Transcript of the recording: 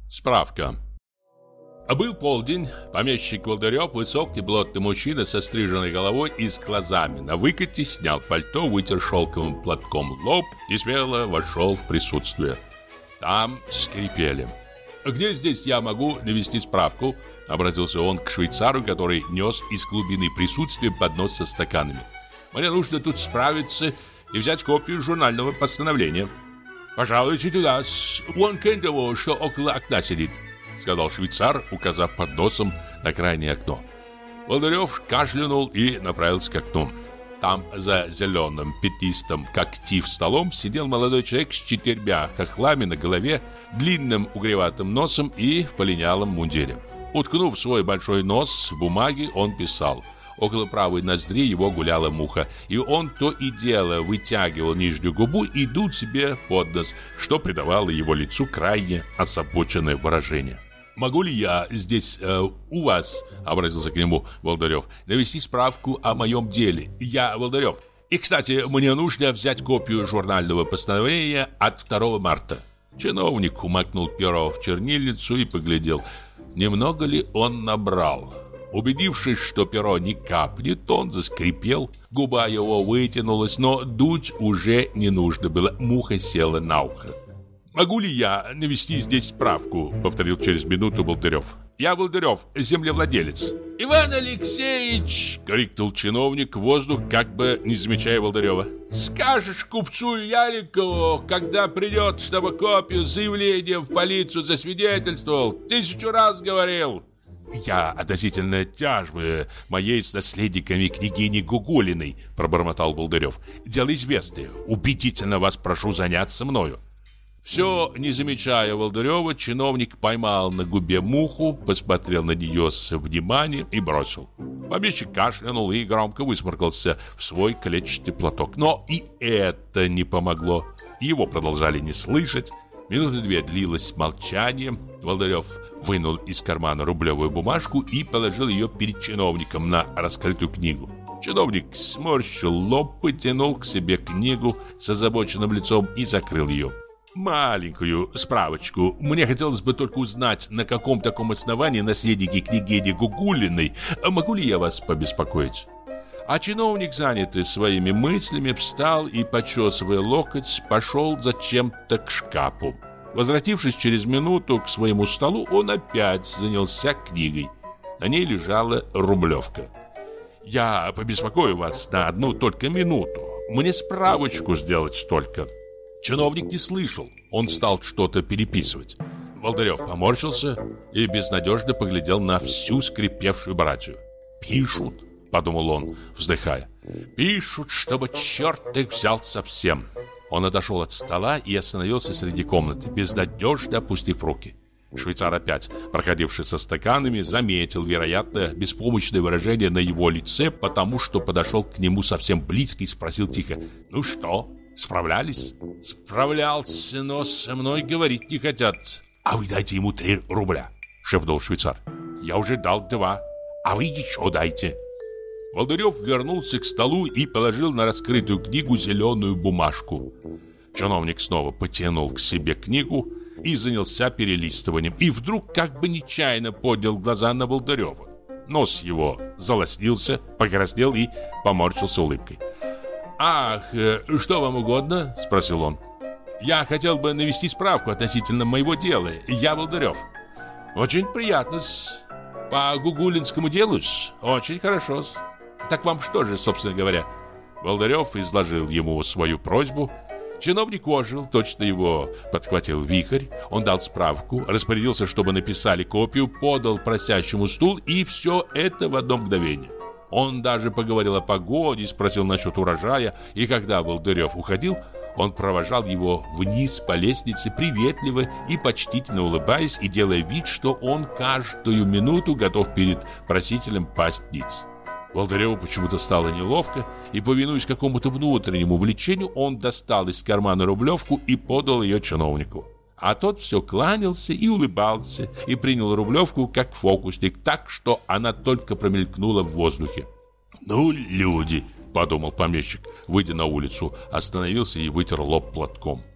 Справка. Был полдень. Помещик Волдырев, высокий плотный мужчина со стриженной головой и с глазами на выкате, снял пальто, вытер шелковым платком лоб и смело вошел в присутствие. Там скрипели. «Где здесь я могу навести справку?» — обратился он к швейцару, который нес из глубины присутствия поднос со стаканами. «Мне нужно тут справиться и взять копию журнального постановления». «Пожалуйте туда, вон к того, что около окна сидит», — сказал швейцар, указав подносом на крайнее окно. Волдырев кашлянул и направился к окну. Там за зеленым пятнистым, как тиф, столом сидел молодой человек с 4 хохлами на голове, длинным угреватым носом и в полинялом мундире. Уткнув свой большой нос в бумаге, он писал. Около правой ноздри его гуляла муха, и он то и дело вытягивал нижнюю губу и дул себе под нос, что придавало его лицу крайне озабоченное выражение. «Могу ли я здесь у вас, — обратился к нему Волдырев, — навести справку о моем деле? Я Волдырев. И, кстати, мне нужно взять копию журнального постановления от 2 марта». Чиновник умакнул перо в чернильницу и поглядел, немного ли он набрал. Убедившись, что перо не капнет, он заскрипел, губа его вытянулась, но дуть уже не нужно было, муха села на ухо. «Могу ли я навести здесь справку?» — повторил через минуту Волдырев. «Я Волдырев, землевладелец». «Иван Алексеевич!» — крикнул чиновник в воздух, как бы не замечая Волдырева. «Скажешь купцу Яликову, когда придет, чтобы копию заявления в полицию засвидетельствовал. 1000 раз говорил». «Я относительно тяжбы моей с наследниками княгини Гугулиной», — пробормотал Волдырев. «Дело известное. Убедительно вас прошу заняться мною». Все, не замечая Волдырева, чиновник поймал на губе муху, посмотрел на нее с вниманием и бросил. Помещик кашлянул и громко высморкался в свой клетчатый платок. Но и это не помогло. Его продолжали не слышать. Минуты 2 длилось молчание. Волдырев вынул из кармана рублевую бумажку и положил ее перед чиновником на раскрытую книгу. Чиновник сморщил лоб, потянул к себе книгу с озабоченным лицом и закрыл ее. «Маленькую справочку. Мне хотелось бы только узнать, на каком таком основании наследники княгини Гугулиной. Могу ли я вас побеспокоить?» А чиновник, занятый своими мыслями, встал и, почесывая локоть, пошел зачем-то к шкафу. Возвратившись через минуту к своему столу, он опять занялся книгой. На ней лежала рублевка. «Я побеспокою вас на одну только минуту. Мне справочку сделать только». Чиновник не слышал. Он стал что-то переписывать. Волдырев поморщился и безнадежно поглядел на всю скрипевшую братью. «Пишут», — подумал он, вздыхая. «Пишут, чтобы черт их взял совсем». Он отошел от стола и остановился среди комнаты, безнадежно опустив руки. Швейцар опять, проходивший со стаканами, заметил, вероятно, беспомощное выражение на его лице, потому что подошел к нему совсем близко и спросил тихо: «Ну что, справлялись?» «Справлялся, но со мной говорить не хотят». «А вы дайте ему 3 рубля», — шепнул швейцар. «Я уже дал 2, а вы еще дайте». Волдырев вернулся к столу и положил на раскрытую книгу зеленую бумажку. Чиновник снова потянул к себе книгу и занялся перелистыванием. И вдруг как бы нечаянно поднял глаза на Волдырева. Нос его залоснился, покраснел и поморщился улыбкой. «Ах, что вам угодно?» – спросил он. «Я хотел бы навести справку относительно моего дела. Я Волдырев». «Очень приятно-с. По гугулинскому делу-с? Очень хорошо-с. Так вам что же, собственно говоря?» Волдырев изложил ему свою просьбу. Чиновник ожил, точно его подхватил вихрь. Он дал справку, распорядился, чтобы написали копию, подал просящему стул, и все это в одно мгновение. Он даже поговорил о погоде, спросил насчет урожая, и когда Волдырев уходил, он провожал его вниз по лестнице, приветливо и почтительно улыбаясь и делая вид, что он каждую минуту готов перед просителем пасть ниц. Волдыреву почему-то стало неловко, и, повинуясь какому-то внутреннему влечению, он достал из кармана рублевку и подал ее чиновнику. А тот все кланялся и улыбался, и принял рублевку как фокусник, так что она только промелькнула в воздухе. «Ну, люди!» – подумал помещик, выйдя на улицу, остановился и вытер лоб платком.